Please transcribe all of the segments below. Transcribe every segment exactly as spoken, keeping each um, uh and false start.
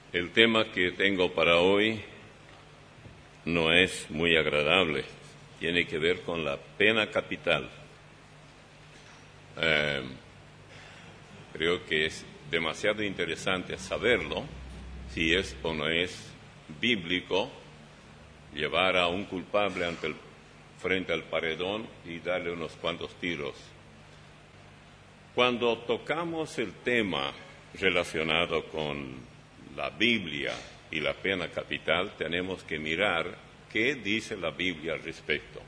El tema que tengo para hoy no es muy agradable. Tiene que ver con la pena capital. Eh, creo que es demasiado interesante saberlo, si es o no es bíblico llevar a un culpable ante el, frente al paredón y darle unos cuantos tiros. Cuando tocamos el tema relacionado con la Biblia y la pena capital, tenemos que mirar qué dice la Biblia al respecto.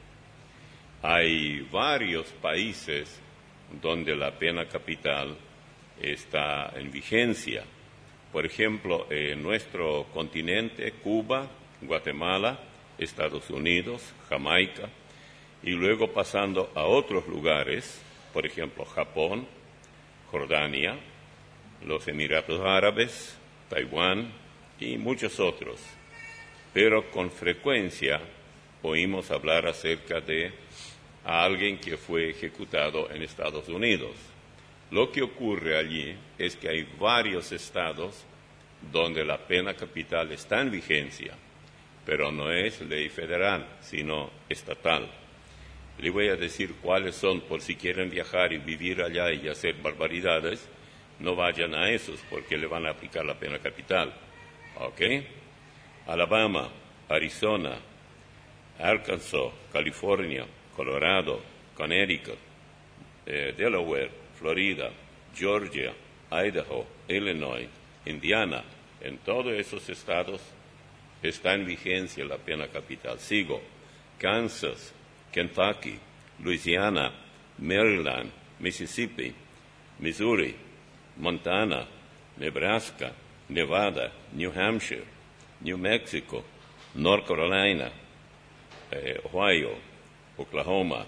Hay varios países donde la pena capital está en vigencia. Por ejemplo, en nuestro continente, Cuba, Guatemala, Estados Unidos, Jamaica, y luego pasando a otros lugares, por ejemplo, Japón, Jordania, los Emiratos Árabes, Taiwán y muchos otros. Pero con frecuencia oímos hablar acerca de a alguien que fue ejecutado en Estados Unidos. Lo que ocurre allí es que hay varios estados donde la pena capital está en vigencia, pero no es ley federal, sino estatal. Le voy a decir cuáles son, por si quieren viajar y vivir allá y hacer barbaridades, no vayan a esos, porque le van a aplicar la pena capital. ¿Ok? Alabama, Arizona, Arkansas, California, Colorado, Connecticut, eh, Delaware, Florida, Georgia, Idaho, Illinois, Indiana. En todos esos estados está en vigencia la pena capital. Sigo. Kansas, Kentucky, Louisiana, Maryland, Mississippi, Missouri, Montana, Nebraska, Nevada, New Hampshire, New Mexico, North Carolina, eh, Ohio, Oklahoma,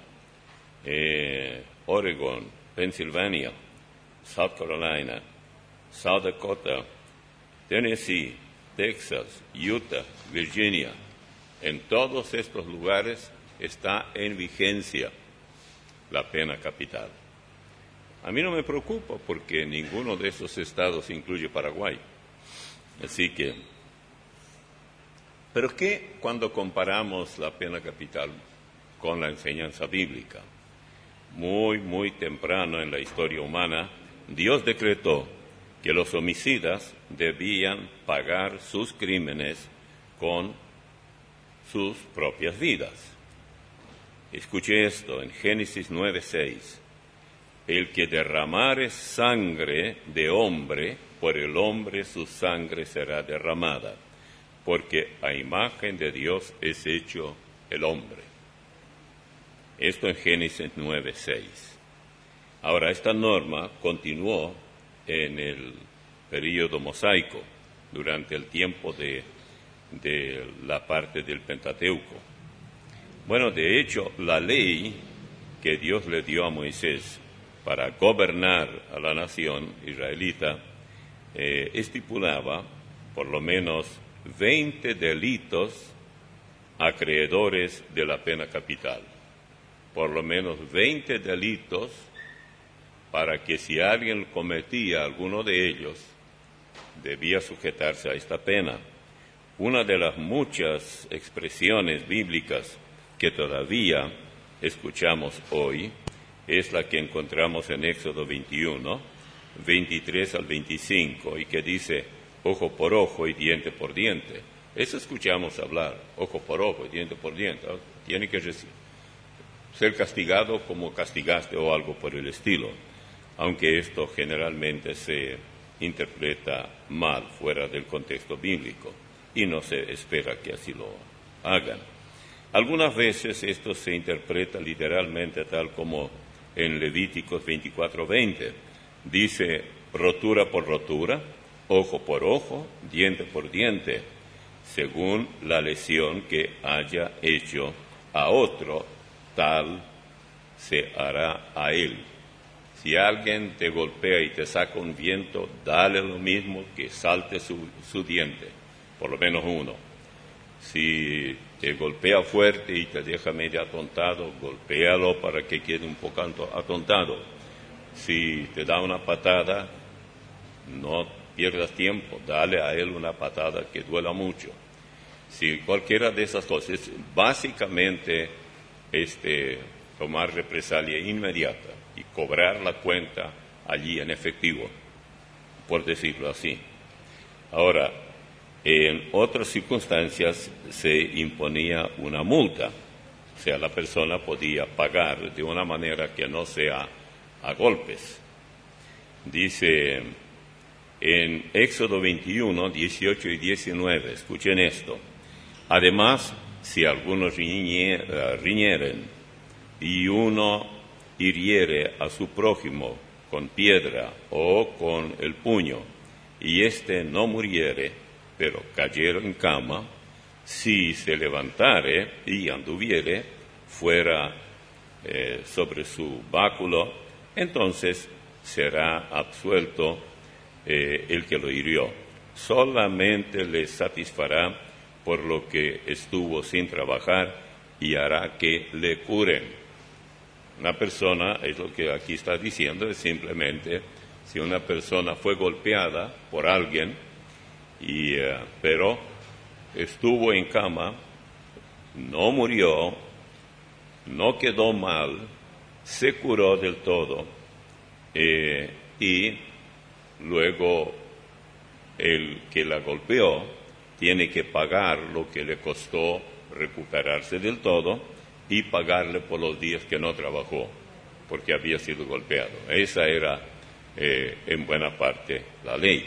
eh, Oregon, Pennsylvania, South Carolina, South Dakota, Tennessee, Texas, Utah, Virginia. En todos estos lugares está en vigencia la pena capital. A mí no me preocupa porque ninguno de esos estados incluye Paraguay. Así que, ¿pero qué cuando comparamos la pena capital con la enseñanza bíblica? Muy, muy temprano en la historia humana, Dios decretó que los homicidas debían pagar sus crímenes con sus propias vidas. Escuche esto en Génesis nueve seis. El que derramare sangre de hombre, por el hombre su sangre será derramada, porque a imagen de Dios es hecho el hombre. Esto en Génesis nueve seis. Ahora, esta norma continuó en el período mosaico, durante el tiempo de, de la parte del Pentateuco. Bueno, de hecho, la ley que Dios le dio a Moisés para gobernar a la nación israelita eh, estipulaba por lo menos veinte delitos acreedores de la pena capital. Por lo menos veinte delitos para que si alguien cometía alguno de ellos, debía sujetarse a esta pena. Una de las muchas expresiones bíblicas que todavía escuchamos hoy es la que encontramos en Éxodo veintiuno, veintitrés al veinticinco, y que dice, ojo por ojo y diente por diente. Eso escuchamos hablar, ojo por ojo y diente por diente. Tiene que decir, ser castigado como castigaste o algo por el estilo, aunque esto generalmente se interpreta mal fuera del contexto bíblico y no se espera que así lo hagan. Algunas veces esto se interpreta literalmente tal como en Levíticos veinticuatro veinte. Dice rotura por rotura, ojo por ojo, diente por diente, según la lesión que haya hecho a otro, tal se hará a él. Si alguien te golpea y te saca un viento, dale lo mismo que salte su, su diente, por lo menos uno. Si te golpea fuerte y te deja medio atontado, golpéalo para que quede un poco atontado. Si te da una patada, no pierdas tiempo, dale a él una patada que duela mucho. Si cualquiera de esas cosas, básicamente este, tomar represalia inmediata y cobrar la cuenta allí en efectivo, por decirlo así. Ahora, en otras circunstancias se imponía una multa, o sea, la persona podía pagar de una manera que no sea a golpes. Dice en Éxodo veintiuno, dieciocho y diecinueve, escuchen esto: además, si algunos riñeren y uno hiriere a su prójimo con piedra o con el puño, y éste no muriere, pero cayere en cama, si se levantare y anduviere fuera eh, sobre su báculo, entonces será absuelto eh, el que lo hirió. Solamente le satisfará por lo que estuvo sin trabajar y hará que le curen. Una persona, es lo que aquí está diciendo, es simplemente si una persona fue golpeada por alguien, y, uh, pero estuvo en cama, no murió, no quedó mal, se curó del todo, eh, y luego el que la golpeó tiene que pagar lo que le costó recuperarse del todo y pagarle por los días que no trabajó, porque había sido golpeado. Esa era, eh, en buena parte, la ley.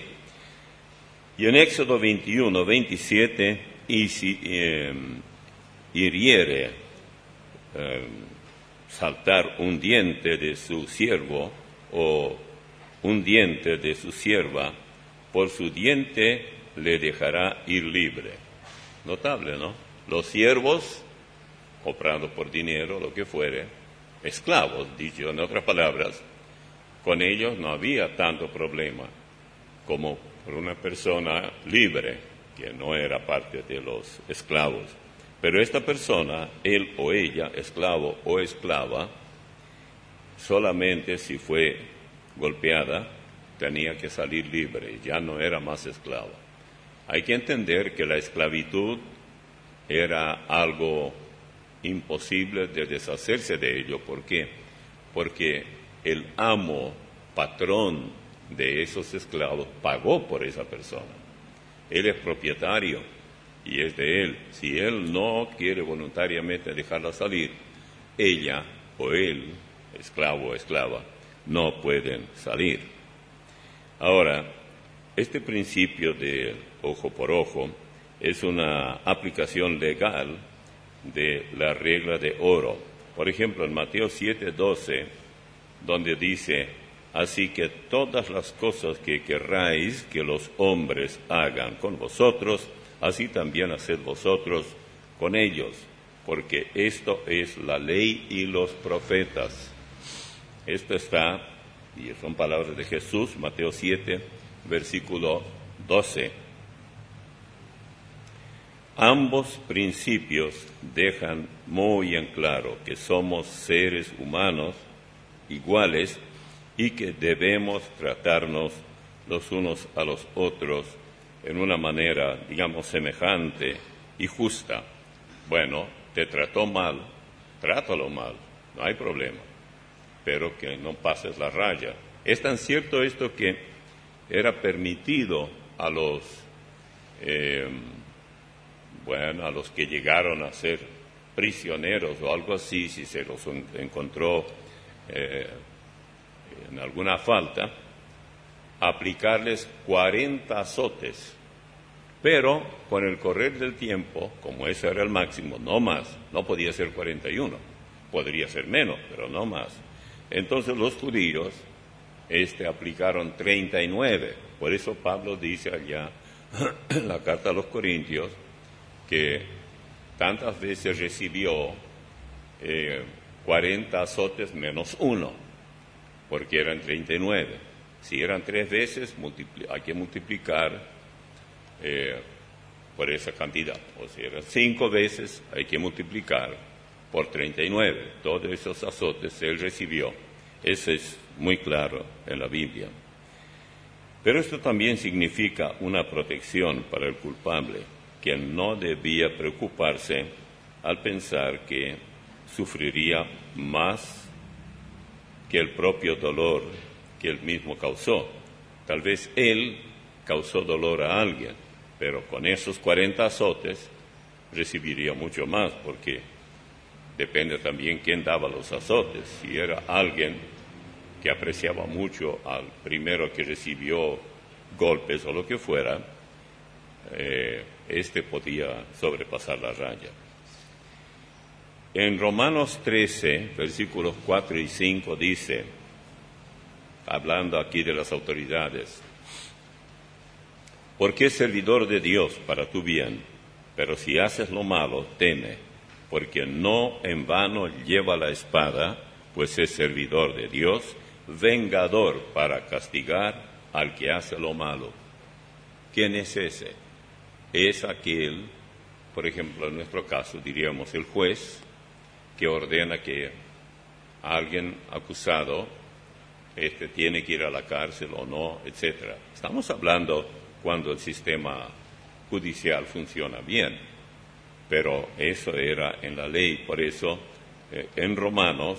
Y en Éxodo veintiuno, veintisiete, y si eh, hiriere eh, saltar un diente de su siervo o un diente de su sierva, por su diente le dejará ir libre. Notable, ¿no? Los siervos, comprando por dinero, lo que fuere, esclavos, dicho en otras palabras, con ellos no había tanto problema como por una persona libre, que no era parte de los esclavos. Pero esta persona, él o ella, esclavo o esclava, solamente si fue golpeada, tenía que salir libre, ya no era más esclava. Hay que entender que la esclavitud era algo imposible de deshacerse de ello. ¿Por qué? Porque el amo, patrón de esos esclavos, pagó por esa persona. Él es propietario y es de él. Si él no quiere voluntariamente dejarla salir, ella o él, esclavo o esclava, no pueden salir. Ahora, este principio de ojo por ojo es una aplicación legal de la regla de oro. Por ejemplo, en Mateo siete doce, donde dice: así que todas las cosas que querráis que los hombres hagan con vosotros, así también haced vosotros con ellos, porque esto es la ley y los profetas. Esto está, y son palabras de Jesús, Mateo siete, versículo doce. Ambos principios dejan muy en claro que somos seres humanos iguales y que debemos tratarnos los unos a los otros en una manera, digamos, semejante y justa. Bueno, te trató mal, trátalo mal, no hay problema, pero que no pases la raya. Es tan cierto esto que era permitido a los, eh, bueno, a los que llegaron a ser prisioneros o algo así, si se los encontró eh, en alguna falta, aplicarles cuarenta azotes, pero con el correr del tiempo, como ese era el máximo, no más, no podía ser cuarenta y uno, podría ser menos, pero no más. Entonces los judíos este, aplicaron treinta y nueve, por eso Pablo dice allá en la carta a los Corintios que tantas veces recibió eh, cuarenta azotes menos uno, porque eran treinta y nueve. Si eran tres veces, hay que multiplicar eh, por esa cantidad. O si eran cinco veces, hay que multiplicar por treinta y nueve. Todos esos azotes él recibió. Eso es muy claro en la Biblia. Pero esto también significa una protección para el culpable, que no debía preocuparse al pensar que sufriría más que el propio dolor que él mismo causó. Tal vez él causó dolor a alguien, pero con esos cuarenta azotes recibiría mucho más, porque depende también quién daba los azotes. Si era alguien que apreciaba mucho al primero que recibió golpes o lo que fuera, eh, este podía sobrepasar la raya. En Romanos trece, versículos cuatro y cinco dice, hablando aquí de las autoridades, porque es servidor de Dios para tu bien, pero si haces lo malo, teme, porque no en vano lleva la espada, pues es servidor de Dios, vengador para castigar al que hace lo malo. ¿Quién es ese? Es aquel, por ejemplo, en nuestro caso diríamos el juez, que ordena que alguien acusado este, tiene que ir a la cárcel o no, etcétera. Estamos hablando cuando el sistema judicial funciona bien, pero eso era en la ley. Por eso eh, en Romanos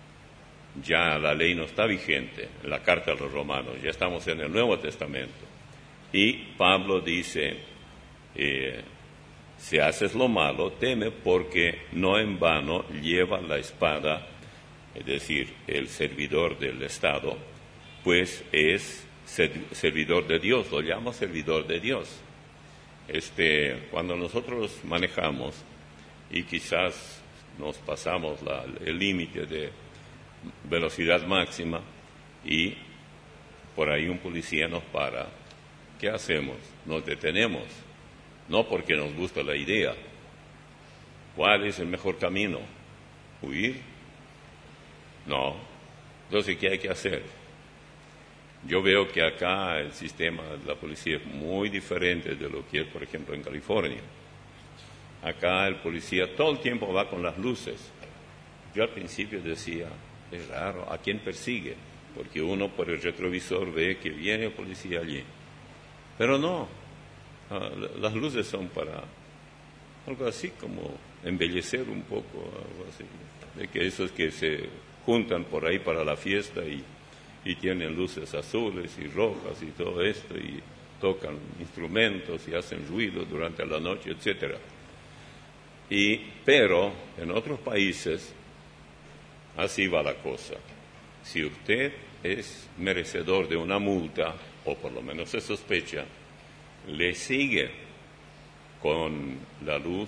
ya la ley no está vigente, en la carta a los Romanos, ya estamos en el Nuevo Testamento. Y Pablo dice, eh, si haces lo malo, teme, porque no en vano lleva la espada, es decir, el servidor del Estado, pues es servidor de Dios, lo llama servidor de Dios. Este, cuando nosotros manejamos y quizás nos pasamos la, el límite de velocidad máxima y por ahí un policía nos para, ¿qué hacemos? Nos detenemos, no porque nos gusta la idea. ¿Cuál es el mejor camino? ¿Huir? No. Entonces, ¿qué hay que hacer? Yo veo que acá el sistema de la policía es muy diferente de lo que es, por ejemplo, en California. Acá el policía todo el tiempo va con las luces. Yo al principio decía, es raro, ¿a quién persigue? Porque uno por el retrovisor ve que viene el policía allí. Pero no, las luces son para algo así como embellecer un poco, algo así. De que esos que se juntan por ahí para la fiesta y, y tienen luces azules y rojas y todo esto, y tocan instrumentos y hacen ruido durante la noche, etcétera. Y, pero en otros países así va la cosa. Si usted es merecedor de una multa, o por lo menos se sospecha, le sigue con la luz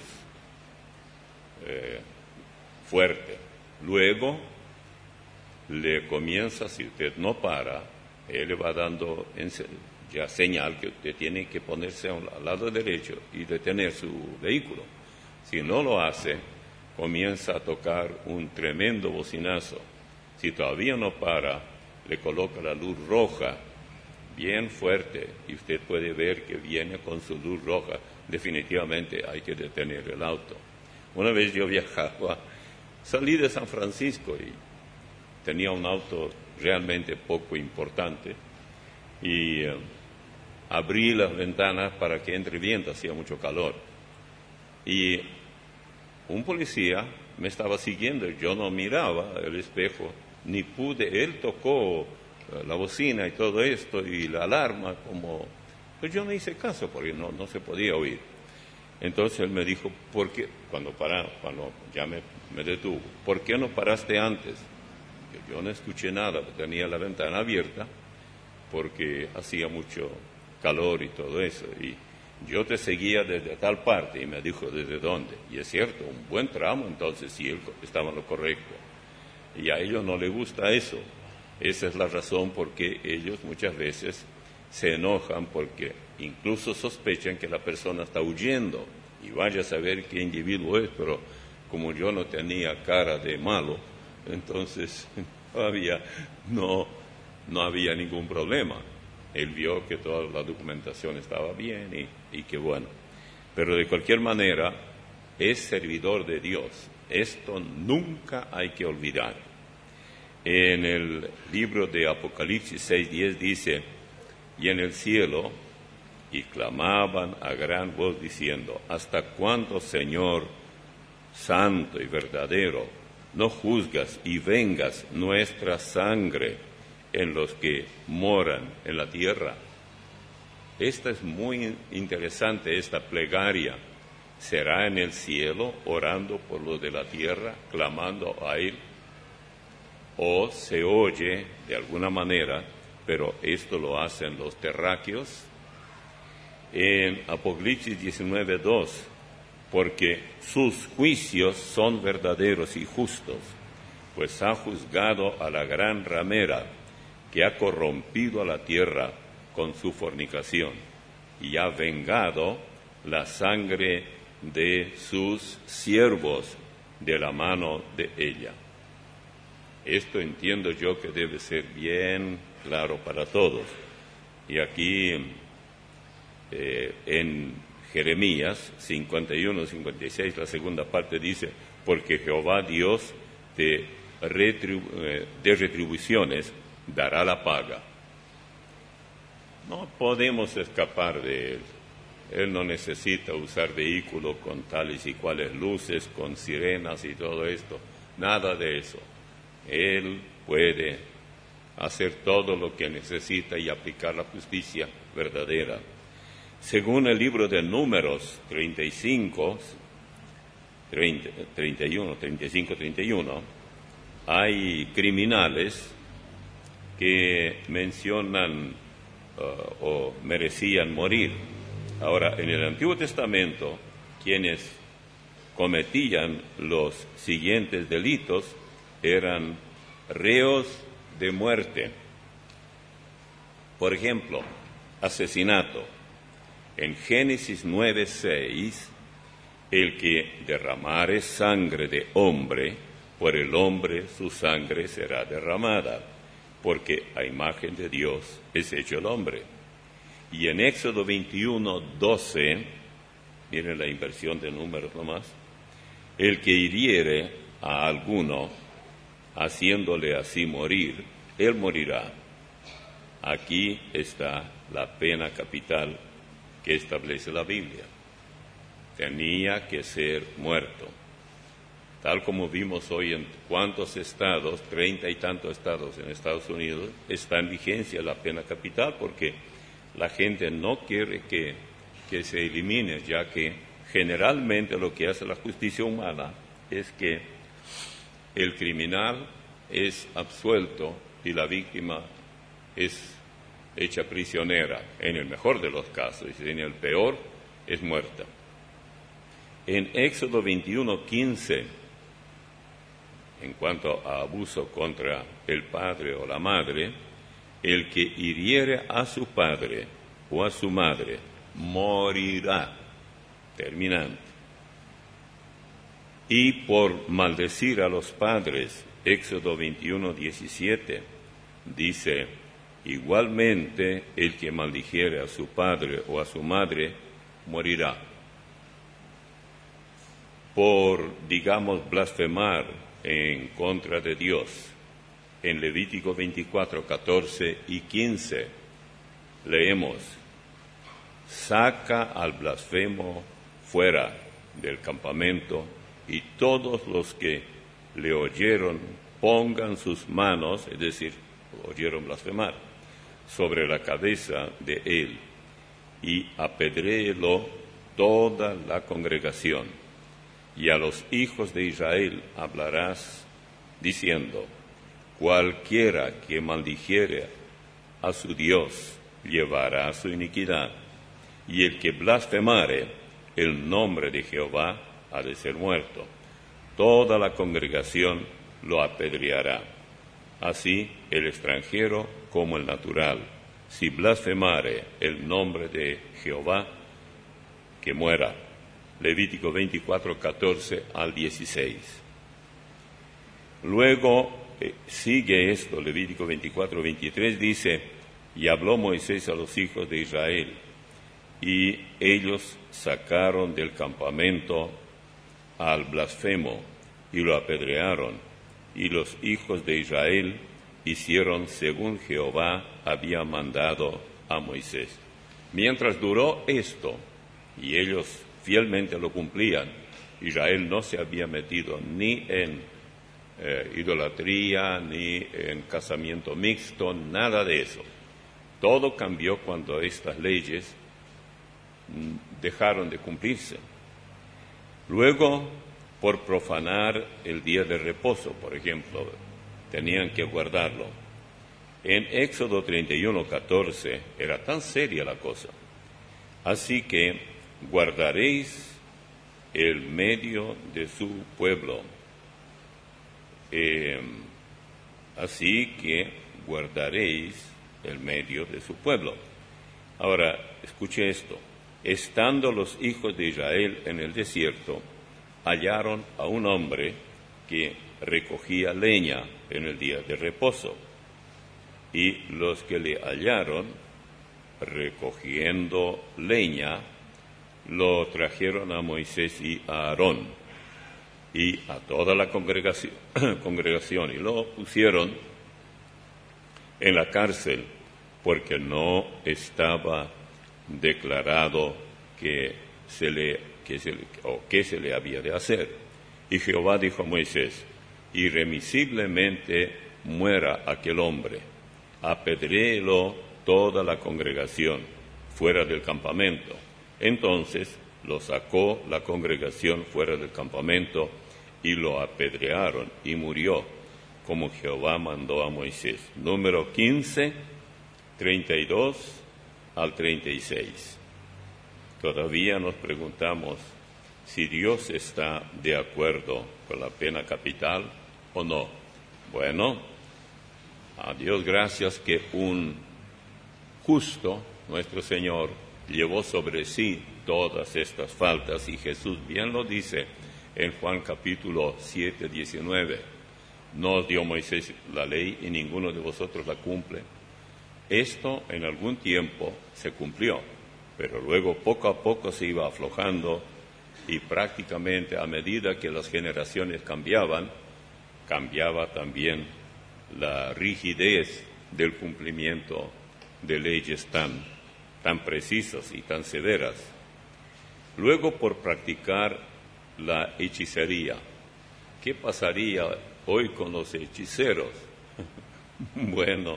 eh, fuerte. Luego le comienza, si usted no para, él le va dando ya señal que usted tiene que ponerse al lado derecho y detener su vehículo. Si no lo hace, comienza a tocar un tremendo bocinazo. Si todavía no para, le coloca la luz roja bien fuerte y usted puede ver que viene con su luz roja. Definitivamente hay que detener el auto. Una vez yo viajaba, salí de San Francisco y tenía un auto realmente poco importante y eh, abrí las ventanas para que entre viento, hacía mucho calor. Y un policía me estaba siguiendo, yo no miraba el espejo, ni pude, él tocó la bocina y todo esto y la alarma, como, pues yo no hice caso porque no, no se podía oír. Entonces él me dijo, ¿por qué? Cuando pará, cuando ya me, me detuvo, ¿por qué no paraste antes? Yo, yo no escuché nada, tenía la ventana abierta porque hacía mucho calor y todo eso, y yo te seguía desde tal parte, y me dijo, ¿desde dónde? Y es cierto, un buen tramo, entonces sí, él estaba en lo correcto. Y a ellos no les gusta eso. Esa es la razón por qué ellos muchas veces se enojan, porque incluso sospechan que la persona está huyendo, y vaya a saber qué individuo es, pero como yo no tenía cara de malo, entonces todavía no, no había ningún problema. Él vio que toda la documentación estaba bien y, y que bueno. Pero de cualquier manera, es servidor de Dios. Esto nunca hay que olvidar. En el libro de Apocalipsis seis diez dice, y en el cielo, y clamaban a gran voz diciendo: ¿Hasta cuándo, Señor, santo y verdadero, no juzgas y vengas nuestra sangre en los que moran en la tierra? Esta es muy interesante, esta plegaria. ¿Será en el cielo, orando por los de la tierra, clamando a Él? ¿O se oye de alguna manera, pero esto lo hacen los terráqueos? En Apocalipsis diecinueve dos, porque sus juicios son verdaderos y justos, pues ha juzgado a la gran ramera que ha corrompido a la tierra con su fornicación y ha vengado la sangre de sus siervos de la mano de ella. Esto entiendo yo que debe ser bien claro para todos. Y aquí eh, en Jeremías cincuenta y uno cincuenta y seis, la segunda parte dice: porque Jehová Dios de, retribu- eh, de retribuciones dará la paga. No podemos escapar de Él. Él no necesita usar vehículos con tales y cuales luces, con sirenas y todo esto. Nada de eso. Él puede hacer todo lo que necesita y aplicar la justicia verdadera. Según el libro de Números treinta y cinco, treinta, treinta y uno, treinta y cinco, treinta y uno, hay criminales que mencionan uh, o merecían morir. Ahora, en el Antiguo Testamento, quienes cometían los siguientes delitos eran reos de muerte. Por ejemplo, asesinato. En Génesis nueve seis, el que derramare sangre de hombre, por el hombre su sangre será derramada, porque a imagen de Dios es hecho el hombre. Y en Éxodo veintiuno doce, miren la inversión de números nomás, el que hiriere a alguno, haciéndole así morir, él morirá. Aquí está la pena capital que establece la Biblia. Tenía que ser muerto. Tal como vimos hoy en cuántos estados, treinta y tantos estados en Estados Unidos, está en vigencia la pena capital, porque la gente no quiere que, que se elimine, ya que generalmente lo que hace la justicia humana es que el criminal es absuelto y la víctima es hecha prisionera, en el mejor de los casos, y en el peor es muerta. En Éxodo veintiuno quince, en cuanto a abuso contra el padre o la madre, el que hiriere a su padre o a su madre morirá. Terminante. Y por maldecir a los padres, Éxodo veintiuno diecisiete, dice: igualmente el que maldijere a su padre o a su madre morirá. Por, digamos, blasfemar en contra de Dios, en Levítico veinticuatro, catorce y quince, leemos: saca al blasfemo fuera del campamento, y todos los que le oyeron pongan sus manos, es decir, oyeron blasfemar, sobre la cabeza de él, y apedréelo toda la congregación. Y a los hijos de Israel hablarás diciendo: cualquiera que maldijere a su Dios llevará su iniquidad, y el que blasfemare el nombre de Jehová ha de ser muerto. Toda la congregación lo apedreará. Así el extranjero como el natural, si blasfemare el nombre de Jehová, que muera. Levítico veinticuatro, catorce al dieciséis. Luego eh, sigue esto, Levítico veinticuatro, veintitrés, dice: y habló Moisés a los hijos de Israel, y ellos sacaron del campamento al blasfemo y lo apedrearon, y los hijos de Israel hicieron según Jehová había mandado a Moisés. Mientras duró esto, y ellos fielmente lo cumplían, Israel no se había metido ni en eh, idolatría, ni en casamiento mixto, nada de eso. Todo cambió cuando estas leyes mm, dejaron de cumplirse. Luego, por profanar el día de reposo, por ejemplo, tenían que guardarlo. En Éxodo treinta y uno, catorce, era tan seria la cosa. Así que guardaréis el medio de su pueblo. Eh, así que guardaréis el medio de su pueblo. Ahora, escuche esto. Estando los hijos de Israel en el desierto, hallaron a un hombre que recogía leña en el día de reposo. Y los que le hallaron recogiendo leña, lo trajeron a Moisés y a Aarón y a toda la congregación, congregación y lo pusieron en la cárcel porque no estaba declarado que se le, que se le, o qué se le había de hacer. Y Jehová dijo a Moisés: irremisiblemente muera aquel hombre, apedréelo toda la congregación fuera del campamento. Entonces lo sacó la congregación fuera del campamento y lo apedrearon y murió, como Jehová mandó a Moisés. Número quince, treinta y dos al treinta y seis. Todavía nos preguntamos si Dios está de acuerdo con la pena capital o no. Bueno, a Dios gracias que un justo, nuestro Señor, llevó sobre sí todas estas faltas, y Jesús bien lo dice en Juan capítulo siete, diecinueve. No os dio Moisés la ley y ninguno de vosotros la cumple. Esto en algún tiempo se cumplió, pero luego poco a poco se iba aflojando, y prácticamente a medida que las generaciones cambiaban, cambiaba también la rigidez del cumplimiento de leyes tan, tan precisas y tan severas. Luego, por practicar la hechicería. ¿Qué pasaría hoy con los hechiceros? Bueno,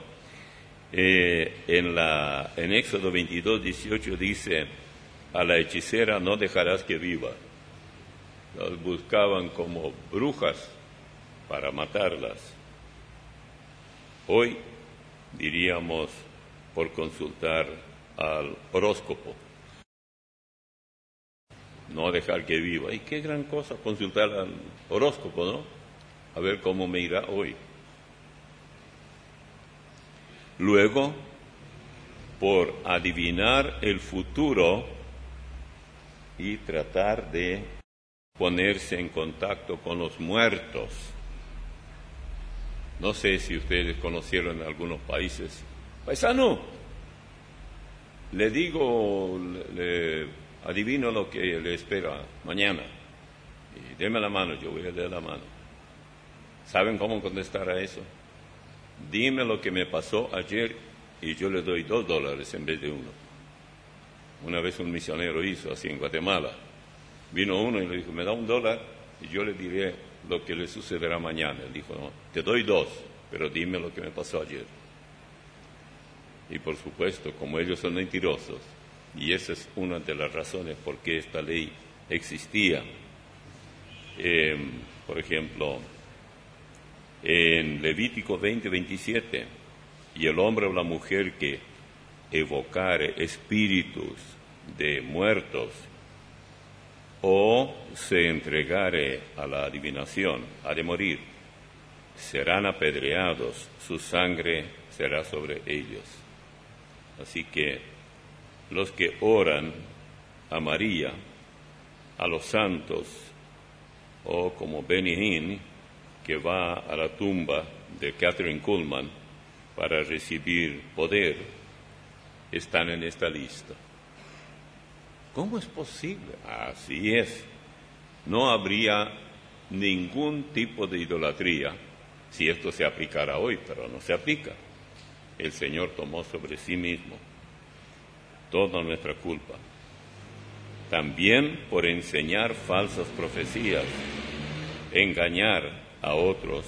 eh, en, la, en Éxodo veintidós, dieciocho dice: a la hechicera no dejarás que viva. Las buscaban como brujas para matarlas. Hoy diríamos por consultar al horóscopo. No dejar que viva. Y qué gran cosa consultar al horóscopo, ¿no? A ver cómo me irá hoy. Luego, por adivinar el futuro y tratar de ponerse en contacto con los muertos. No sé si ustedes conocieron en algunos países. Paisano, le digo, le, le adivino lo que le espera mañana. Y deme la mano, yo voy a dar la mano. ¿Saben cómo contestar a eso? Dime lo que me pasó ayer y yo le doy dos dólares en vez de uno. Una vez un misionero hizo así en Guatemala. Vino uno y le dijo: me da un dólar y yo le diré lo que le sucederá mañana. Él dijo: no, te doy dos, pero dime lo que me pasó ayer. Y por supuesto, como ellos son mentirosos, y esa es una de las razones por qué esta ley existía. Eh, por ejemplo, en Levítico veinte, veintisiete, y el hombre o la mujer que evocare espíritus de muertos o se entregare a la adivinación, ha de morir, serán apedreados, su sangre será sobre ellos. Así que los que oran a María, a los santos, o como Benny Hinn, que va a la tumba de Catherine Kuhlman para recibir poder, están en esta lista. ¿Cómo es posible? Así es. No habría ningún tipo de idolatría si esto se aplicara hoy, pero no se aplica. El Señor tomó sobre sí mismo toda nuestra culpa. También por enseñar falsas profecías, engañar a otros,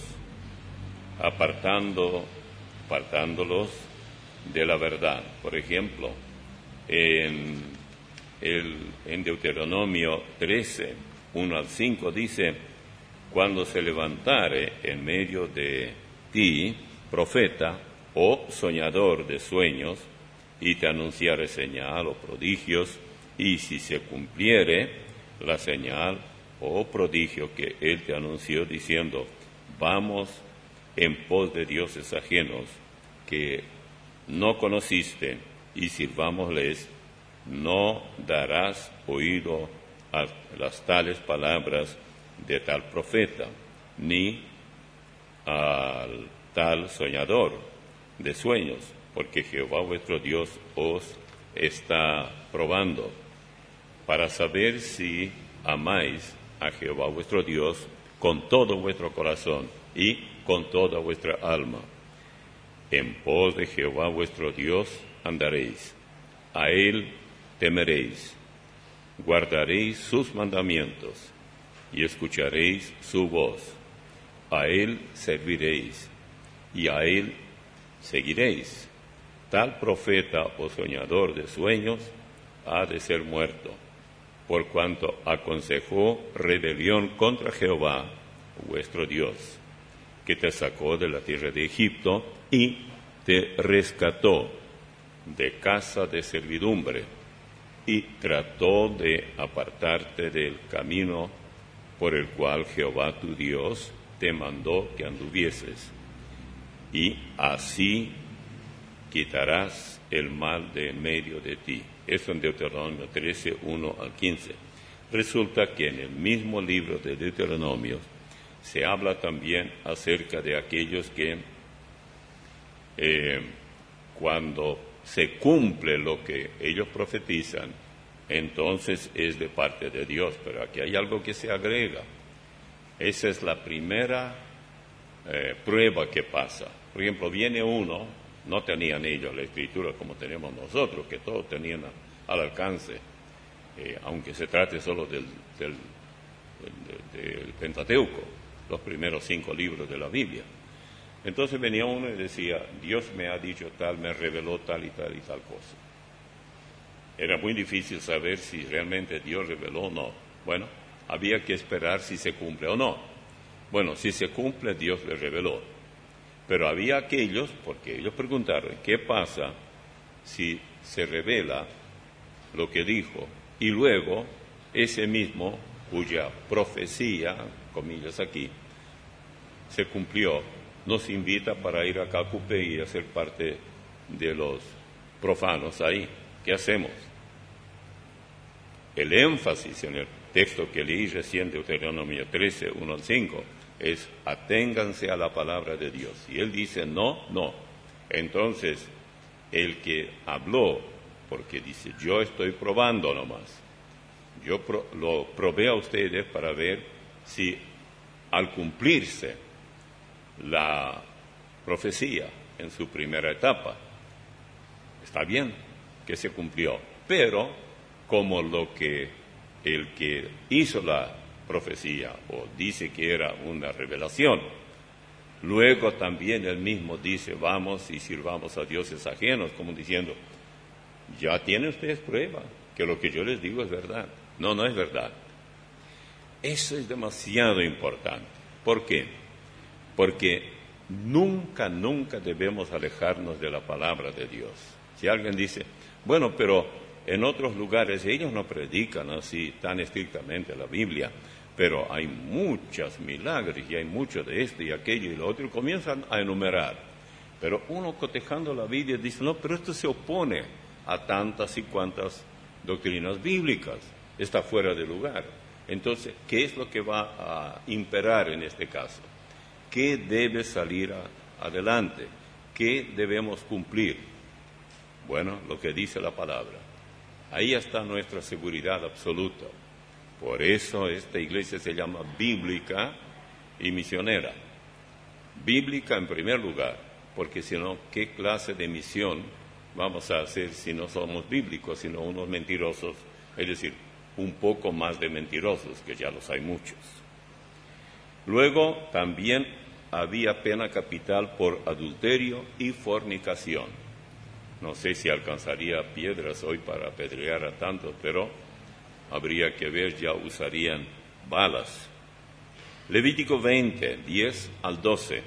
apartando, apartándolos de la verdad. Por ejemplo, en, el, en Deuteronomio trece, uno al cinco dice: cuando se levantare en medio de ti profeta o soñador de sueños, y te anunciare señal o prodigios, y si se cumpliere la señal o prodigio que él te anunció, diciendo: vamos en pos de dioses ajenos que no conociste, y sirvámosles, no darás oído a las tales palabras de tal profeta, ni al tal soñador de sueños, porque Jehová vuestro Dios os está probando, para saber si amáis a Jehová vuestro Dios con todo vuestro corazón y con toda vuestra alma. En pos de Jehová vuestro Dios andaréis, a él temeréis, guardaréis sus mandamientos y escucharéis su voz, a él serviréis y a él seguiréis. Tal profeta o soñador de sueños ha de ser muerto, por cuanto aconsejó rebelión contra Jehová vuestro Dios, que te sacó de la tierra de Egipto y te rescató de casa de servidumbre, y trató de apartarte del camino por el cual Jehová tu Dios te mandó que anduvieses, y así quitarás el mal de en medio de ti. Eso en Deuteronomio trece, uno al quince. Resulta que en el mismo libro de Deuteronomio se habla también acerca de aquellos que eh, cuando se cumple lo que ellos profetizan, entonces es de parte de Dios. Pero aquí hay algo que se agrega. Esa es la primera eh, prueba que pasa. Por ejemplo, viene uno, no tenían ellos la escritura como tenemos nosotros, que todos tenían a, al alcance, eh, aunque se trate solo del, del, del, del Pentateuco, los primeros cinco libros de la Biblia. Entonces venía uno y decía: Dios me ha dicho tal, me reveló tal y tal y tal cosa. Era muy difícil saber si realmente Dios reveló o no. Bueno, había que esperar si se cumple o no. Bueno, si se cumple, Dios le reveló. Pero había aquellos, porque ellos preguntaron: ¿qué pasa si se revela lo que dijo y luego ese mismo, cuya profecía, comillas aquí, se cumplió, nos invita para ir a Cacupe y hacer parte de los profanos ahí? ¿Qué hacemos? El énfasis en el texto que leí recién, Deuteronomio trece, uno al cinco, es: aténganse a la palabra de Dios. Y él dice no, no. Entonces, el que habló, porque dice: yo estoy probando nomás, yo pro, lo probé a ustedes para ver si al cumplirse la profecía en su primera etapa, está bien que se cumplió, pero como lo que el que hizo la profecía o dice que era una revelación, luego también él mismo dice: vamos y sirvamos a dioses ajenos, como diciendo: ya tienen ustedes prueba que lo que yo les digo es verdad. No, no es verdad. Eso es demasiado importante. ¿Por qué? Porque nunca, nunca debemos alejarnos de la palabra de Dios. Si alguien dice: bueno, pero en otros lugares ellos no predican así tan estrictamente la Biblia, pero hay muchos milagros y hay mucho de esto y aquello y lo otro, y comienzan a enumerar. Pero uno, cotejando la Biblia, dice: no, pero esto se opone a tantas y cuantas doctrinas bíblicas, está fuera de lugar. Entonces, ¿qué es lo que va a imperar en este caso? ¿Qué debe salir a, adelante? ¿Qué debemos cumplir? Bueno, lo que dice la palabra. Ahí está nuestra seguridad absoluta. Por eso esta iglesia se llama bíblica y misionera. Bíblica en primer lugar, porque si no, ¿qué clase de misión vamos a hacer, si no somos bíblicos, sino unos mentirosos, es decir, un poco más de mentirosos, que ya los hay muchos. Luego también había pena capital por adulterio y fornicación. No sé si alcanzaría piedras hoy para apedrear a tantos, pero habría que ver, ya usarían balas. Levítico veinte, diez al doce.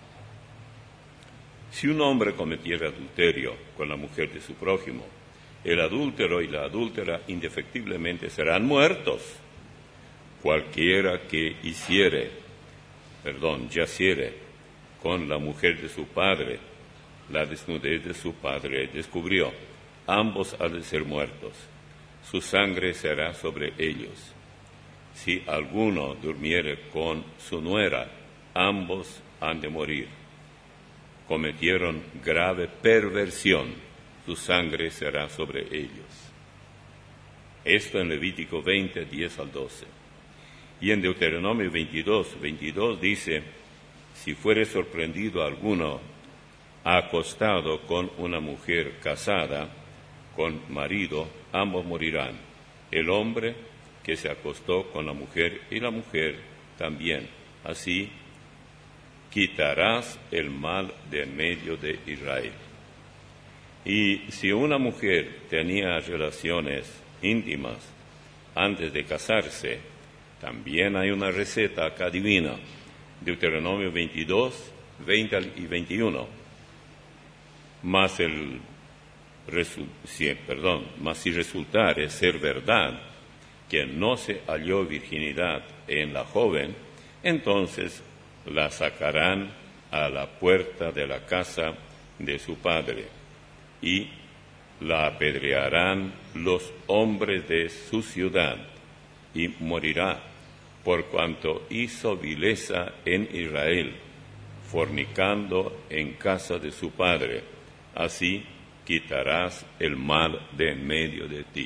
Si un hombre cometiera adulterio con la mujer de su prójimo, el adúltero y la adúltera indefectiblemente serán muertos. Cualquiera que hiciere, perdón, yaciere con la mujer de su padre, la desnudez de su padre descubrió, ambos han de ser muertos. Su sangre será sobre ellos. Si alguno durmiere con su nuera, ambos han de morir. Cometieron grave perversión, su sangre será sobre ellos. Esto en Levítico veinte, diez al doce. Y en Deuteronomio veintidós, veintidós dice, si fuere sorprendido alguno acostado con una mujer casada, con marido, ambos morirán. El hombre que se acostó con la mujer y la mujer también. Así quitarás el mal de en medio de Israel. Y si una mujer tenía relaciones íntimas antes de casarse, también hay una receta acá divina, Deuteronomio veintidós, veinte y veintiuno. Mas el si, perdón, mas si resultare ser verdad que no se halló virginidad en la joven, entonces la sacarán a la puerta de la casa de su padre y la apedrearán los hombres de su ciudad y morirá por cuanto hizo vileza en Israel, fornicando en casa de su padre. Así quitarás el mal de en medio de ti.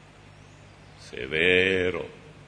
Severo.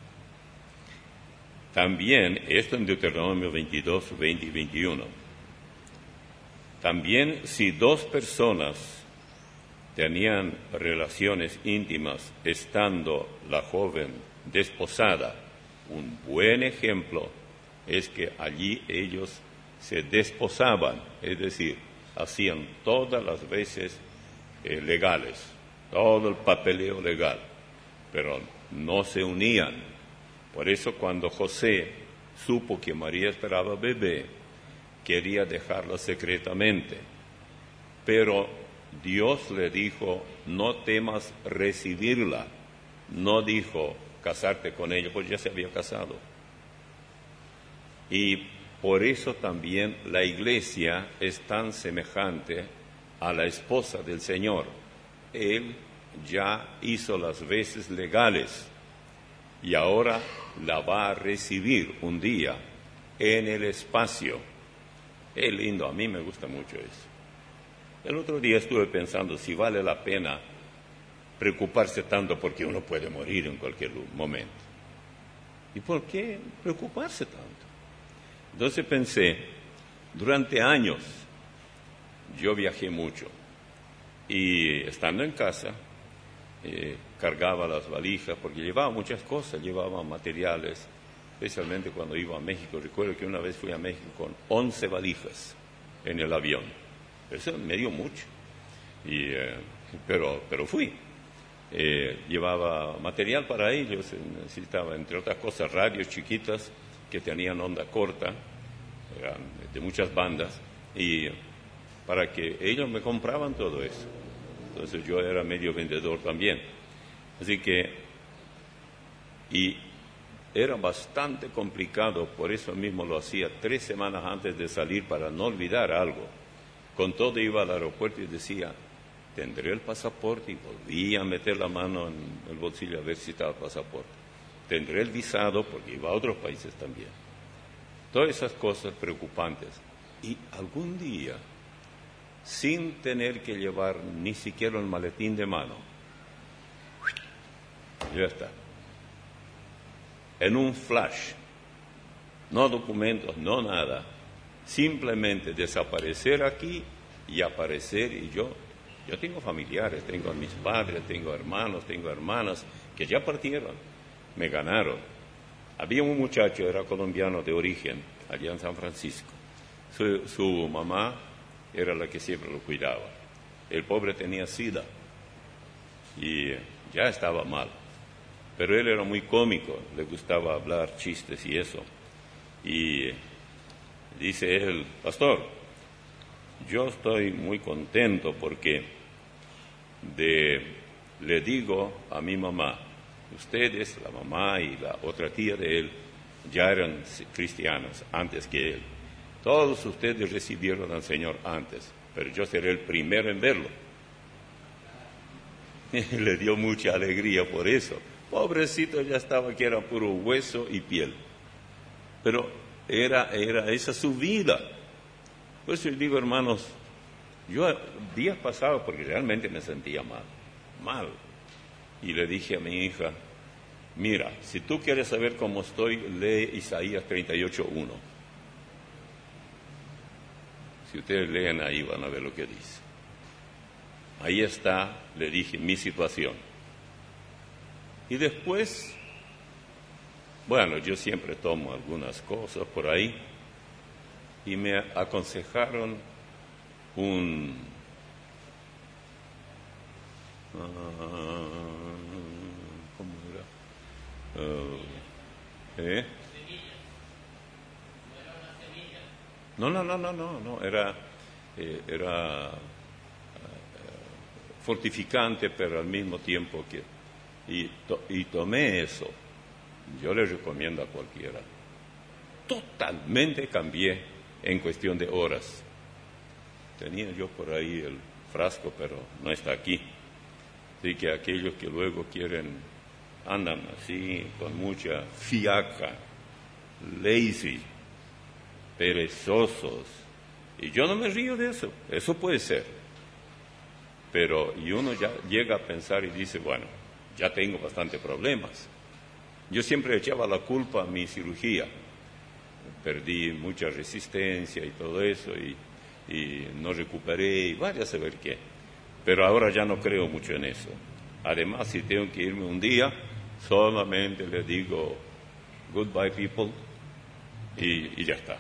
También, esto en Deuteronomio veintidós, veinte y veintiuno. También si dos personas tenían relaciones íntimas estando la joven desposada, un buen ejemplo es que allí ellos se desposaban, es decir, hacían todas las veces eh, legales, todo el papeleo legal, pero no se unían. Por eso cuando José supo que María esperaba bebé, quería dejarla secretamente, pero Dios le dijo, no temas recibirla, no dijo casarte con ella, pues ya se había casado. Y por eso también la iglesia es tan semejante a la esposa del Señor. Él ya hizo las veces legales y ahora la va a recibir un día en el espacio. Es lindo, a mí me gusta mucho eso. El otro día estuve pensando si vale la pena preocuparse tanto porque uno puede morir en cualquier momento. ¿Y por qué preocuparse tanto? Entonces pensé, durante años yo viajé mucho y estando en casa eh, cargaba las valijas porque llevaba muchas cosas, llevaba materiales, especialmente cuando iba a México. Recuerdo que una vez fui a México con once valijas en el avión. Eso me dio mucho, y, eh, pero, pero fui. Eh, llevaba material para ellos, necesitaba, entre otras cosas, radios chiquitas que tenían onda corta, eran de muchas bandas, y para que ellos me compraban todo eso. Entonces yo era medio vendedor también. Así que, y era bastante complicado, por eso mismo lo hacía tres semanas antes de salir para no olvidar algo. Con todo iba al aeropuerto y decía, tendré el pasaporte, y volvía a meter la mano en el bolsillo a ver si estaba el pasaporte. Tendré el visado, porque iba a otros países también. Todas esas cosas preocupantes. Y algún día, sin tener que llevar ni siquiera el maletín de mano, ya está. En un flash, no documentos, no nada, simplemente desaparecer aquí y aparecer, y yo Yo tengo familiares, tengo a mis padres, tengo hermanos, tengo hermanas que ya partieron, me ganaron. Había un muchacho, era colombiano de origen, allá en San Francisco. Su, su mamá era la que siempre lo cuidaba. El pobre tenía sida y ya estaba mal. Pero él era muy cómico, le gustaba hablar chistes y eso. Y dice él, pastor, yo estoy muy contento porque de, le digo a mi mamá, ustedes, la mamá y la otra tía de él, ya eran cristianos antes que él. Todos ustedes recibieron al Señor antes, pero yo seré el primero en verlo. Le dio mucha alegría por eso. Pobrecito, ya estaba que era puro hueso y piel. Pero era, era esa su vida. Por eso yo digo, hermanos, yo días pasados, porque realmente me sentía mal, mal. Y le dije a mi hija, mira, si tú quieres saber cómo estoy, lee Isaías treinta y ocho, uno. Si ustedes leen ahí van a ver lo que dice. Ahí está, le dije, mi situación. Y después, bueno, yo siempre tomo algunas cosas por ahí y me aconsejaron un... Uh, ¿Cómo era? Uh, ¿eh? No, no, no, no, no, no, era, eh, era uh, fortificante, pero al mismo tiempo que... Y, to, y tomé eso. Yo le recomiendo a cualquiera. Totalmente cambié en cuestión de horas. Tenía yo por ahí el frasco, pero no está aquí. Así que aquellos que luego quieren, andan así, con mucha fiaca, lazy, perezosos. Y yo no me río de eso, eso puede ser. Pero, y uno ya llega a pensar y dice, bueno, ya tengo bastantes problemas. Yo siempre echaba la culpa a mi cirugía. Perdí mucha resistencia y todo eso, y, y no recuperé, y vaya a saber qué. Pero ahora ya no creo mucho en eso. Además, si tengo que irme un día, solamente le digo, goodbye people, y, y ya está.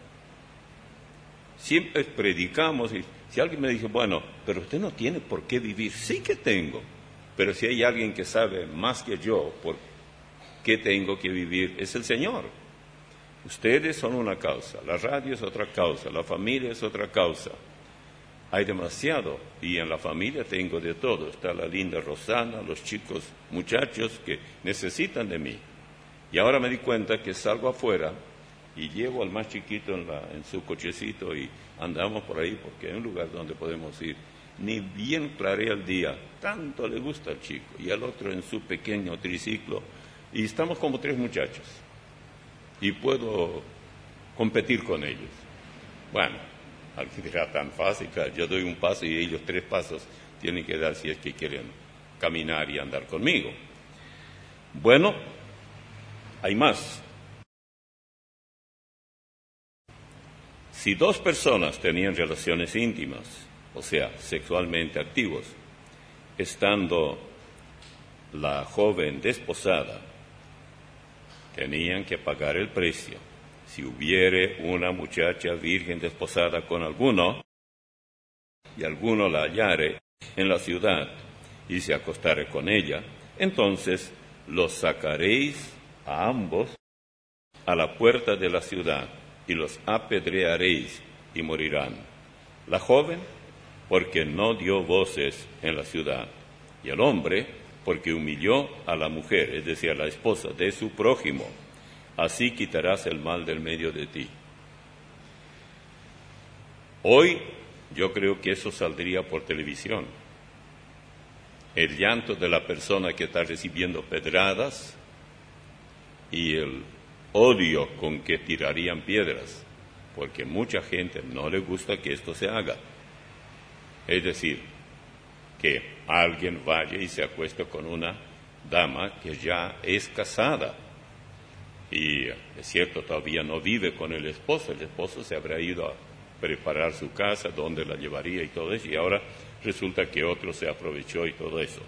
Siempre predicamos, y si alguien me dice, bueno, pero usted no tiene por qué vivir, sí que tengo. Pero si hay alguien que sabe más que yo por qué tengo que vivir, es el Señor. Ustedes son una causa, la radio es otra causa, la familia es otra causa. Hay demasiado, y en la familia tengo de todo. Está la linda Rosana, los chicos, muchachos que necesitan de mí. Y ahora me di cuenta que salgo afuera y llevo al más chiquito en, la, en su cochecito y andamos por ahí porque hay un lugar donde podemos ir. Ni bien claré el día, tanto le gusta al chico, y al otro en su pequeño triciclo, y estamos como tres muchachos, y puedo competir con ellos. Bueno, alguien dirá tan fácil, claro, yo doy un paso y ellos tres pasos tienen que dar si es que quieren caminar y andar conmigo. Bueno, hay más. Si dos personas tenían relaciones íntimas, o sea, sexualmente activos, estando la joven desposada, tenían que pagar el precio. Si hubiere una muchacha virgen desposada con alguno, y alguno la hallare en la ciudad y se acostare con ella, entonces los sacaréis a ambos a la puerta de la ciudad y los apedrearéis y morirán. La joven, porque no dio voces en la ciudad, y el hombre, porque humilló a la mujer, es decir, a la esposa de su prójimo. Así quitarás el mal del medio de ti. Hoy yo creo que eso saldría por televisión. El llanto de la persona que está recibiendo pedradas y el odio con que tirarían piedras, porque mucha gente no le gusta que esto se haga. Es decir, que alguien vaya y se acueste con una dama que ya es casada. Y es cierto, todavía no vive con el esposo. El esposo se habrá ido a preparar su casa, dónde la llevaría y todo eso. Y ahora resulta que otro se aprovechó y todo eso.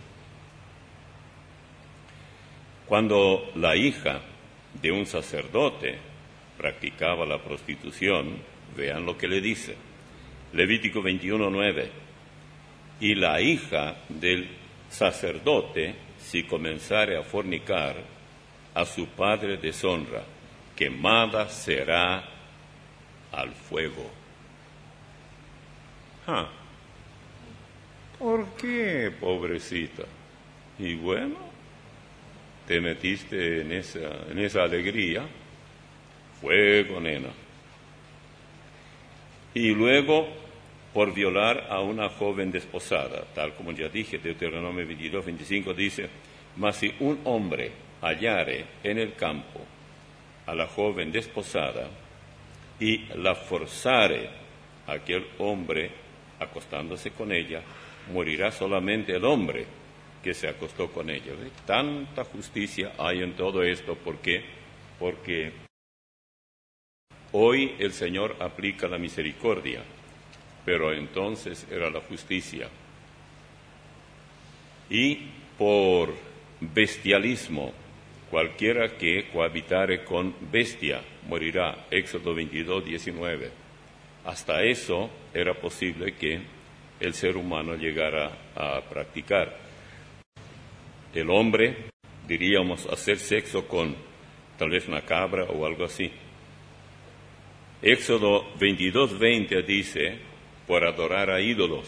Cuando la hija de un sacerdote practicaba la prostitución, vean lo que le dice. Levítico veintiuno, nueve. Y la hija del sacerdote, si comenzare a fornicar, a su padre deshonra, quemada será al fuego. Ah, ¿por qué, pobrecita? Y bueno, te metiste en esa, en esa alegría, fuego, nena. Y luego, por violar a una joven desposada, tal como ya dije, Deuteronomio veintidós, veinticinco dice, mas si un hombre hallare en el campo a la joven desposada y la forzare a aquel hombre acostándose con ella, morirá solamente el hombre que se acostó con ella. ¿Ve? Tanta justicia hay en todo esto, ¿por qué? Porque hoy el Señor aplica la misericordia, pero entonces era la justicia. Y por bestialismo, cualquiera que cohabitare con bestia morirá. Éxodo veintidós, diecinueve. Hasta eso era posible que el ser humano llegara a practicar. El hombre, diríamos, hacer sexo con tal vez una cabra o algo así. Éxodo veintidós, veinte dice, por adorar a ídolos.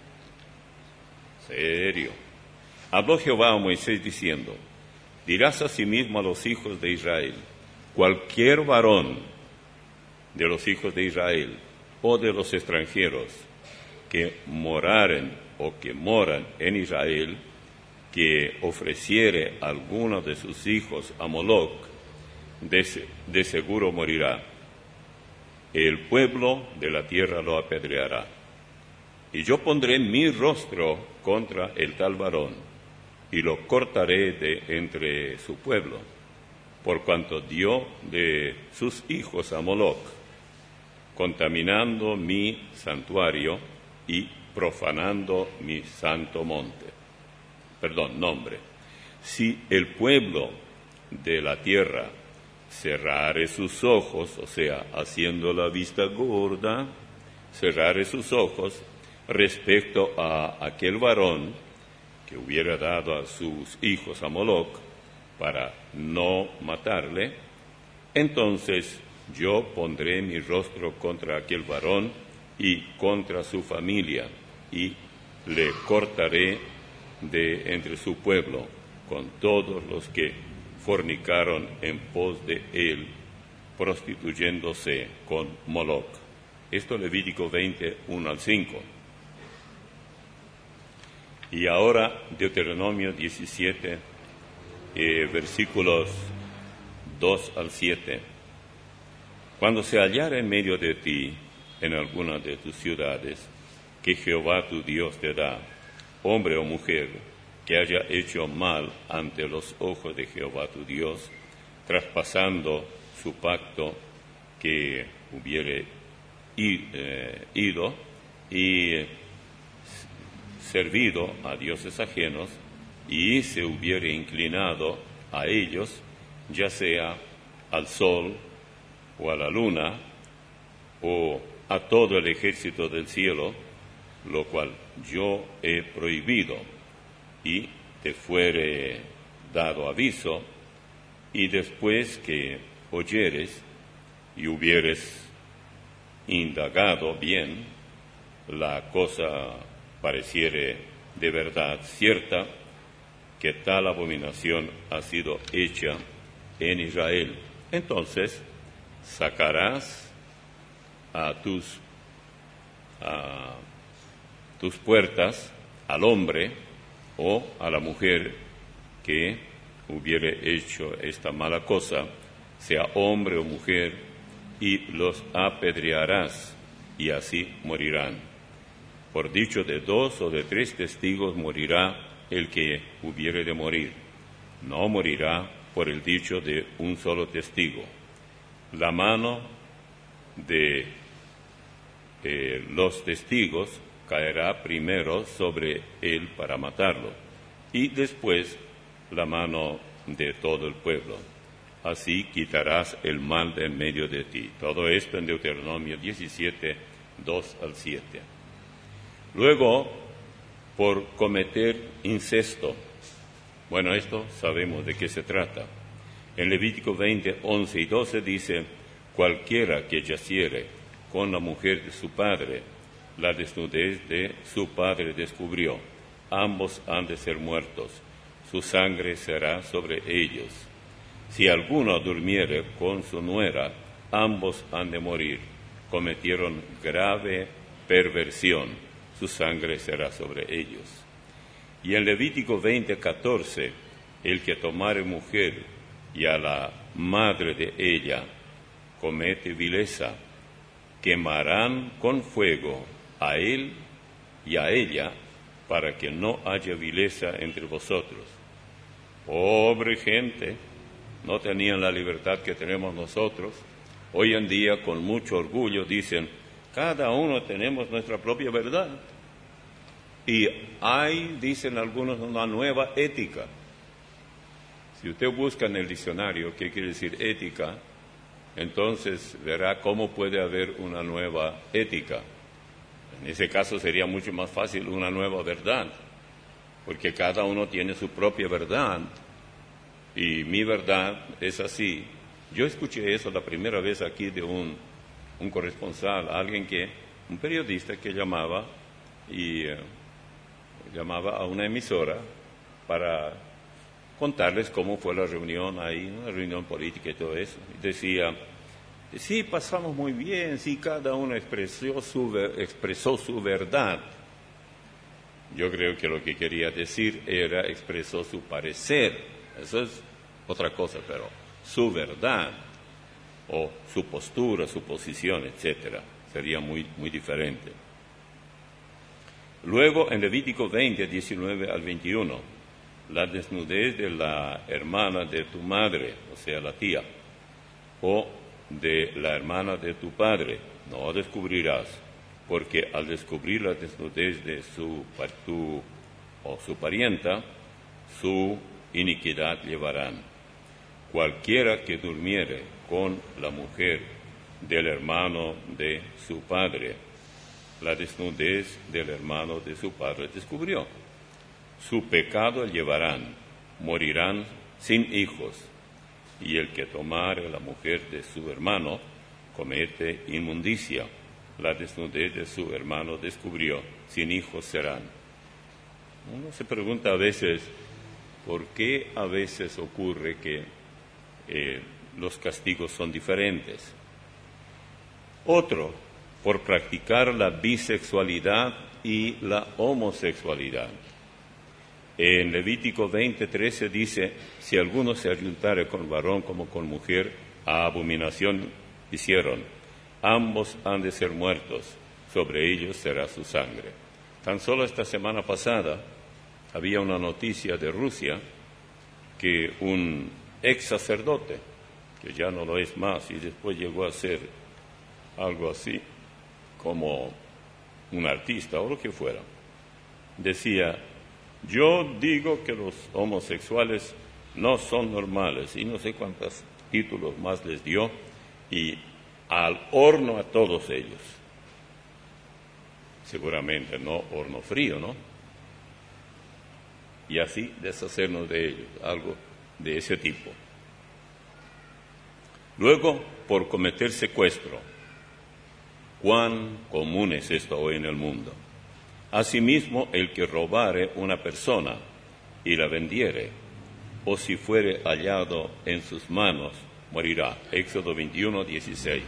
Serio. Habló Jehová a Moisés diciendo, dirás asimismo a los hijos de Israel, cualquier varón de los hijos de Israel o de los extranjeros que moraren o que moran en Israel, que ofreciere alguno de sus hijos a Moloc, de, de seguro morirá. El pueblo de la tierra lo apedreará. Y yo pondré mi rostro contra el tal varón, y lo cortaré de entre su pueblo, por cuanto dio de sus hijos a Moloc, contaminando mi santuario y profanando mi santo monte. Perdón, nombre. Si el pueblo de la tierra cerrare sus ojos, o sea, haciendo la vista gorda, cerrare sus ojos respecto a aquel varón que hubiera dado a sus hijos a Moloc para no matarle, entonces yo pondré mi rostro contra aquel varón y contra su familia, y le cortaré de entre su pueblo con todos los que fornicaron en pos de él, prostituyéndose con Moloc. Esto Levítico veinte, uno al cinco. Y ahora Deuteronomio diecisiete, eh, versículos dos al siete. Cuando se hallara en medio de ti, en alguna de tus ciudades, que Jehová tu Dios te da, hombre o mujer, que haya hecho mal ante los ojos de Jehová tu Dios, traspasando su pacto que hubiere ido y servido a dioses ajenos, y se hubiere inclinado a ellos, ya sea al sol o a la luna o a todo el ejército del cielo, lo cual yo he prohibido, y te fuere dado aviso, y después que oyeres y hubieres indagado bien, la cosa pareciere de verdad cierta, que tal abominación ha sido hecha en Israel. Entonces sacarás a tus, a tus puertas al hombre o a la mujer que hubiere hecho esta mala cosa, sea hombre o mujer, y los apedrearás, y así morirán. Por dicho de dos o de tres testigos morirá el que hubiere de morir. No morirá por el dicho de un solo testigo. La mano de eh, los testigos caerá primero sobre él para matarlo, y después la mano de todo el pueblo. Así quitarás el mal de en medio de ti. Todo esto en Deuteronomio diecisiete, dos al siete. Luego, por cometer incesto. Bueno, esto sabemos de qué se trata. En Levítico veinte, once y doce dice: cualquiera que yaciere con la mujer de su padre, la desnudez de su padre descubrió. Ambos han de ser muertos. Su sangre será sobre ellos. Si alguno durmiere con su nuera, ambos han de morir. Cometieron grave perversión. Su sangre será sobre ellos. Y en Levítico veinte, catorce, el que tomare mujer y a la madre de ella comete vileza, quemarán con fuego a él y a ella, para que no haya vileza entre vosotros. Pobre gente, no tenían la libertad que tenemos nosotros. Hoy en día, con mucho orgullo, dicen: cada uno tenemos nuestra propia verdad. Y hay, dicen algunos, una nueva ética. Si usted busca en el diccionario qué quiere decir ética, entonces verá cómo puede haber una nueva ética. En ese caso sería mucho más fácil una nueva verdad, porque cada uno tiene su propia verdad, y mi verdad es así. Yo escuché eso la primera vez aquí de un, un corresponsal, alguien que, un periodista que llamaba y eh, llamaba a una emisora para contarles cómo fue la reunión ahí, una reunión política y todo eso. Y decía: sí, pasamos muy bien, sí, cada uno expresó su, expresó su verdad. Yo creo que lo que quería decir era expresó su parecer. Eso es otra cosa, pero su verdad o su postura, su posición, etcétera, sería muy, muy diferente. Luego, en Levítico veinte, diecinueve al veintiuno, la desnudez de la hermana de tu madre, o sea, la tía, o de la hermana de tu padre, no descubrirás, porque al descubrir la desnudez de su, tu, o su parienta, su iniquidad llevarán. Cualquiera que durmiere con la mujer del hermano de su padre, la desnudez del hermano de su padre descubrió. Su pecado llevarán, morirán sin hijos, y el que tomare la mujer de su hermano comete inmundicia. La desnudez de su hermano descubrió, sin hijos serán. Uno se pregunta a veces, ¿por qué a veces ocurre que eh, los castigos son diferentes? Otro, por practicar la bisexualidad y la homosexualidad. En Levítico veinte, trece dice: si alguno se ayuntare con varón como con mujer, a abominación hicieron. Ambos han de ser muertos, sobre ellos será su sangre. Tan solo esta semana pasada había una noticia de Rusia que un ex sacerdote, que ya no lo es más y después llegó a ser algo así como un artista o lo que fuera, decía: yo digo que los homosexuales no son normales, y no sé cuántos títulos más les dio, y al horno a todos ellos. Seguramente no horno frío, ¿no? Y así deshacernos de ellos, algo de ese tipo. Luego, por cometer secuestro. Cuán común es esto hoy en el mundo. Asimismo, el que robare una persona y la vendiere, o si fuere hallado en sus manos, morirá. Éxodo veintiuno, dieciséis.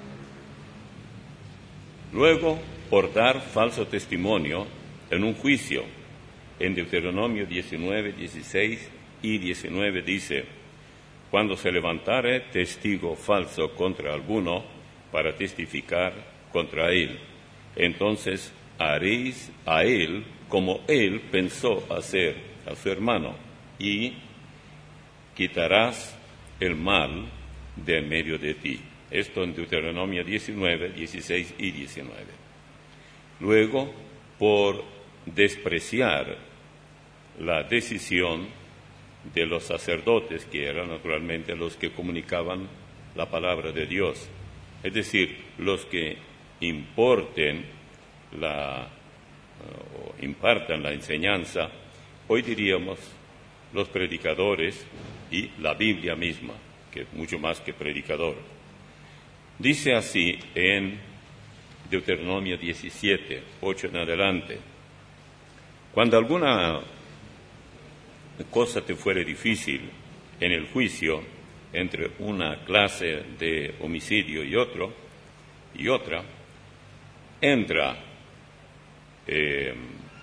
Luego, por dar falso testimonio en un juicio. En Deuteronomio diecinueve, dieciséis y diecinueve dice: cuando se levantare testigo falso contra alguno para testificar contra él, entonces haréis a él como él pensó hacer a su hermano, y quitarás el mal de en medio de ti. Esto en Deuteronomio diecinueve, dieciséis y diecinueve. Luego, por despreciar la decisión de los sacerdotes, que eran naturalmente los que comunicaban la palabra de Dios, es decir, los que importen la, o impartan la enseñanza, hoy diríamos los predicadores y la Biblia misma, que es mucho más que predicador. Dice así en Deuteronomio diecisiete, ocho en adelante: cuando alguna cosa te fuere difícil en el juicio entre una clase de homicidio y otro y otra, entra eh,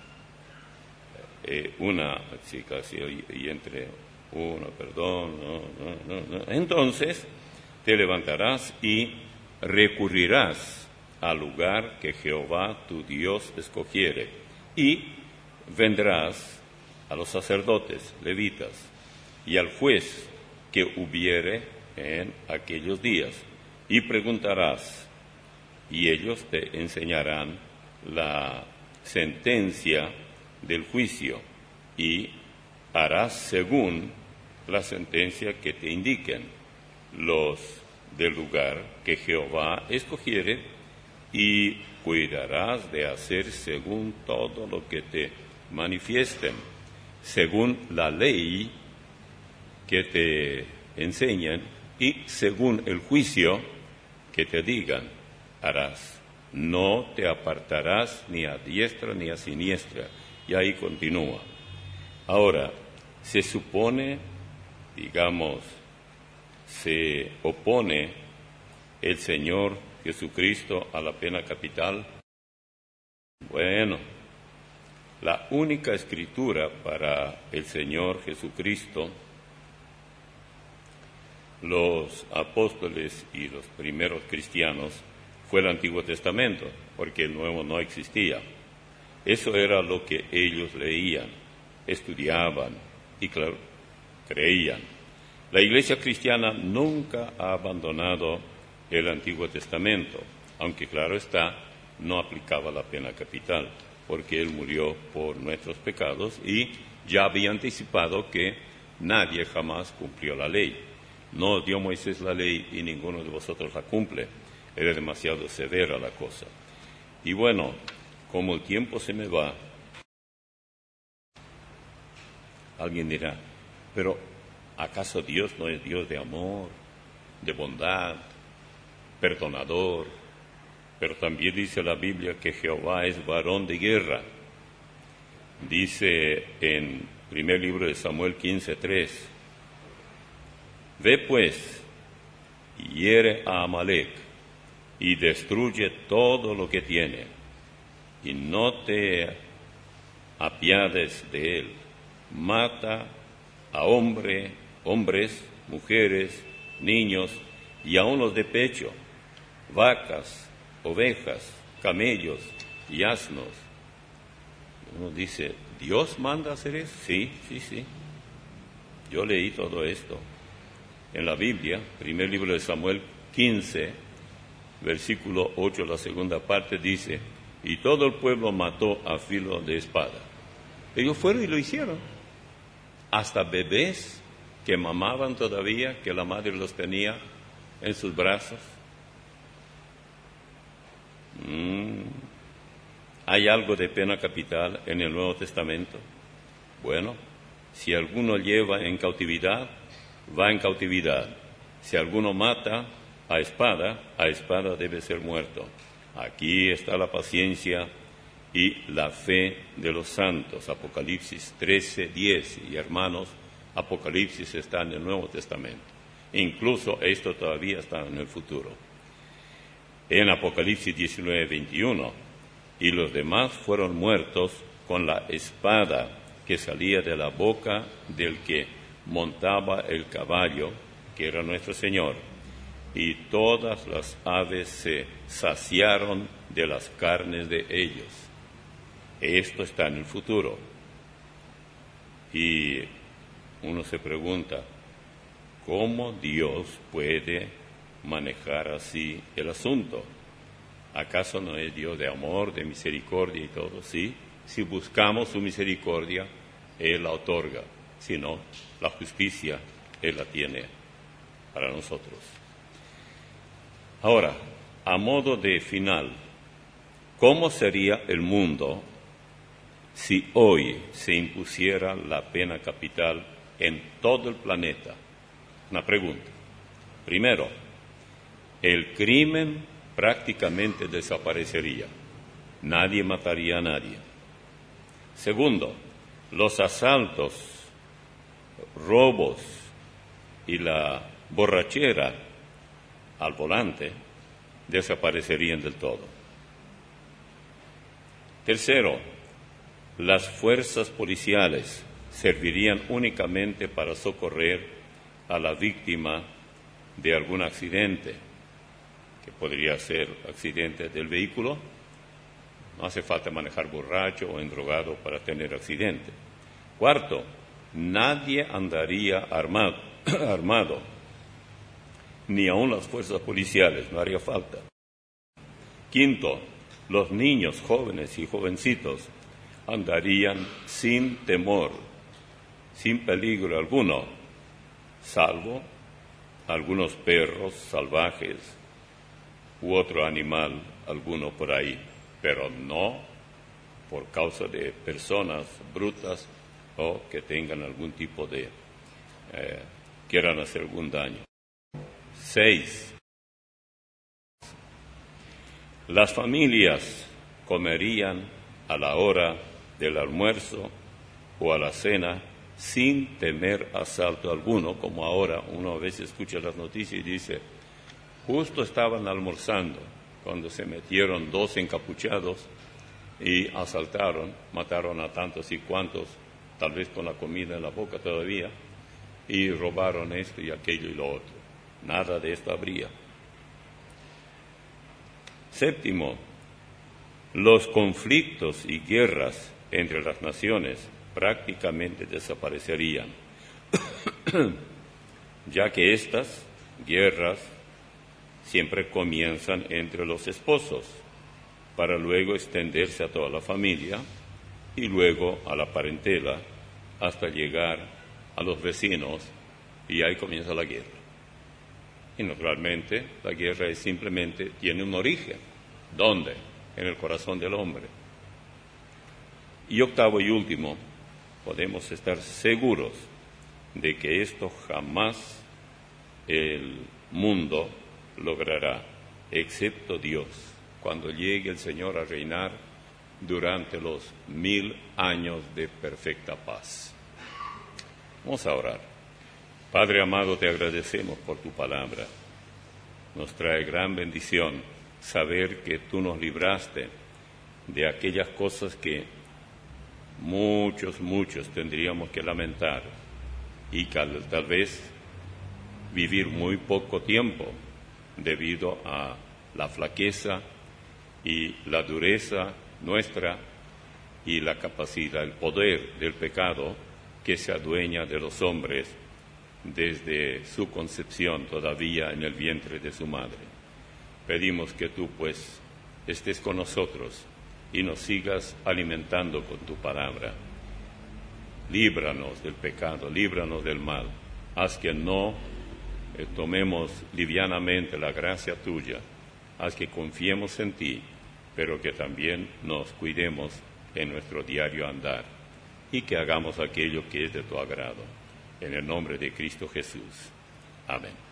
eh, una sí, casi, y, y entre uno, perdón, no, no, no, no. Entonces te levantarás y recurrirás al lugar que Jehová tu Dios escogiere, y vendrás a los sacerdotes levitas y al juez que hubiere en aquellos días, y preguntarás, y ellos te enseñarán la sentencia del juicio, y harás según la sentencia que te indiquen los del lugar que Jehová escogiere, y cuidarás de hacer según todo lo que te manifiesten, según la ley que te enseñan, y según el juicio que te digan, harás. No te apartarás ni a diestra ni a siniestra. Y ahí continúa. Ahora, se supone, digamos, se opone el Señor Jesucristo a la pena capital. Bueno, la única escritura para el Señor Jesucristo, los apóstoles y los primeros cristianos, fue el Antiguo Testamento, porque el Nuevo no existía. Eso era lo que ellos leían, estudiaban y, claro, creían. La Iglesia cristiana nunca ha abandonado el Antiguo Testamento, aunque, claro está, no aplicaba la pena capital, porque Él murió por nuestros pecados y ya había anticipado que nadie jamás cumplió la ley. No dio Moisés la ley y ninguno de vosotros la cumple. Era demasiado severa la cosa. Y bueno, como el tiempo se me va, alguien dirá, pero ¿acaso Dios no es Dios de amor, de bondad, perdonador? Pero también dice la Biblia que Jehová es varón de guerra. Dice en primer libro de Samuel quince tres, ve pues y hiere a Amalec y destruye todo lo que tiene, y no te apiades de él. Mata a hombre, hombres, mujeres, niños y aun los de pecho, vacas, ovejas, camellos y asnos. Uno dice, ¿Dios manda hacer eso? Sí, sí, sí. Yo leí todo esto en la Biblia, primer libro de Samuel quince, versículo ocho, la segunda parte dice, y todo el pueblo mató a filo de espada. Ellos fueron y lo hicieron. Hasta bebés que mamaban todavía, que la madre los tenía en sus brazos. Mm. ¿Hay algo de pena capital en el Nuevo Testamento? Bueno, si alguno lleva en cautividad, va en cautividad. Si alguno mata a espada, a espada debe ser muerto. Aquí está la paciencia y la fe de los santos. Apocalipsis trece diez. Y hermanos, Apocalipsis está en el Nuevo Testamento. Incluso esto todavía está en el futuro. En Apocalipsis diecinueve veintiuno, y los demás fueron muertos con la espada que salía de la boca del que montaba el caballo, que era nuestro Señor, y todas las aves se saciaron de las carnes de ellos. Esto está en el futuro. Y uno se pregunta, ¿cómo Dios puede manejar así el asunto? ¿Acaso no es Dios de amor, de misericordia y todo? Sí, si buscamos su misericordia, Él la otorga. Si no, la justicia Él la tiene para nosotros. Ahora, a modo de final, ¿cómo sería el mundo si hoy se impusiera la pena capital en todo el planeta? Una pregunta. Primero, el crimen prácticamente desaparecería. Nadie mataría a nadie. Segundo, los asaltos, robos y la borrachera al volante desaparecerían del todo. Tercero, las fuerzas policiales servirían únicamente para socorrer a la víctima de algún accidente, que podría ser accidente del vehículo. No hace falta manejar borracho o endrogado para tener accidente. Cuarto, nadie andaría armado, armado, ni aun las fuerzas policiales, no haría falta. Quinto, los niños, jóvenes y jovencitos andarían sin temor, sin peligro alguno, salvo algunos perros salvajes u otro animal, alguno por ahí, pero no por causa de personas brutas o que tengan algún tipo de, eh, quieran hacer algún daño. Seis, las familias comerían a la hora del almuerzo o a la cena sin temer asalto alguno, como ahora uno a veces escucha las noticias y dice, justo estaban almorzando cuando se metieron dos encapuchados y asaltaron, mataron a tantos y cuantos, tal vez con la comida en la boca todavía, y robaron esto y aquello y lo otro. Nada de esto habría. Séptimo, los conflictos y guerras entre las naciones prácticamente desaparecerían, ya que estas guerras siempre comienzan entre los esposos, para luego extenderse a toda la familia y luego a la parentela, hasta llegar a los vecinos, y ahí comienza la guerra. Y naturalmente la guerra es simplemente, tiene un origen. ¿Dónde? En el corazón del hombre. Y octavo y último, podemos estar seguros de que esto jamás el mundo logrará, excepto Dios, cuando llegue el Señor a reinar durante los mil años de perfecta paz. Vamos a orar. Padre amado, te agradecemos por tu palabra. Nos trae gran bendición saber que tú nos libraste de aquellas cosas que muchos, muchos tendríamos que lamentar y tal, tal vez vivir muy poco tiempo debido a la flaqueza y la dureza nuestra y la capacidad, el poder del pecado que se adueña de los hombres desde su concepción todavía en el vientre de su madre. Pedimos que tú pues estés con nosotros y nos sigas alimentando con tu palabra. Líbranos del pecado, líbranos del mal. Haz que no eh, tomemos livianamente la gracia tuya. Haz que confiemos en ti, pero que también nos cuidemos en nuestro diario andar y que hagamos aquello que es de tu agrado. En el nombre de Cristo Jesús. Amén.